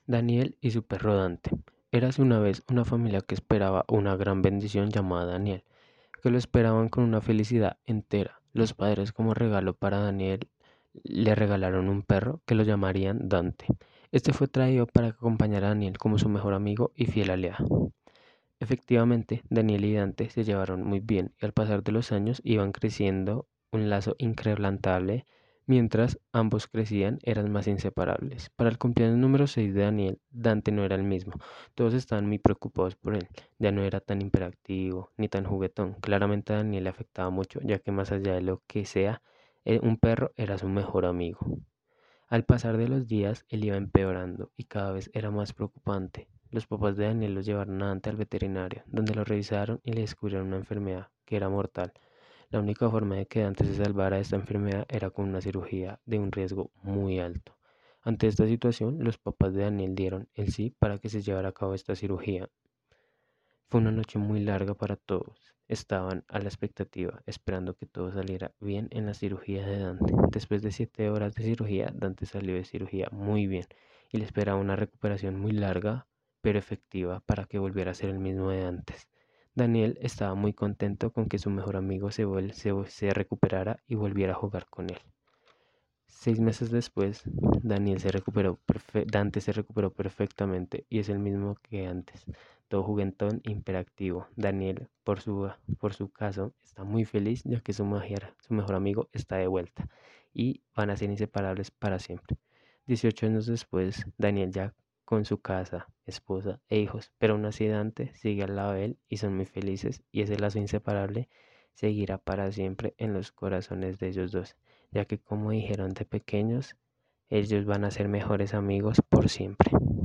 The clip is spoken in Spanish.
Daniel y su perro Dante. Érase una vez una familia que esperaba una gran bendición llamada Daniel, que lo esperaban con una felicidad entera. Los padres, como regalo para Daniel, le regalaron un perro que lo llamarían Dante. Este fue traído para que acompañara a Daniel como su mejor amigo y fiel aliado. Efectivamente, Daniel y Dante se llevaron muy bien y al pasar de los años iban creciendo un lazo inquebrantable. Mientras ambos crecían, eran más inseparables. Para el cumpleaños número 6 de Daniel, Dante no era el mismo. Todos estaban muy preocupados por él. Ya no era tan hiperactivo ni tan juguetón. Claramente a Daniel le afectaba mucho, ya que más allá de lo que sea, un perro era su mejor amigo. Al pasar de los días, él iba empeorando y cada vez era más preocupante. Los papás de Daniel lo llevaron antes al veterinario, donde lo revisaron y le descubrieron una enfermedad que era mortal. La única forma de que Dante se salvara de esta enfermedad era con una cirugía de un riesgo muy alto. Ante esta situación, los papás de Daniel dieron el sí para que se llevara a cabo esta cirugía. Fue una noche muy larga para todos. Estaban a la expectativa, esperando que todo saliera bien en la cirugía de Dante. Después de 7 horas de cirugía, Dante salió de cirugía muy bien y le esperaba una recuperación muy larga, pero efectiva para que volviera a ser el mismo de antes. Daniel estaba muy contento con que su mejor amigo se recuperara y volviera a jugar con él. 6 meses después, Dante se recuperó perfectamente y es el mismo que antes, todo juguetón e hiperactivo. Daniel, por su caso, está muy feliz ya que su mejor amigo está de vuelta y van a ser inseparables para siempre. 18 años después, Daniel ya con su casa, esposa e hijos, pero aún así Dante sigue al lado de él y son muy felices y ese lazo inseparable seguirá para siempre en los corazones de ellos dos, ya que como dijeron de pequeños, ellos van a ser mejores amigos por siempre.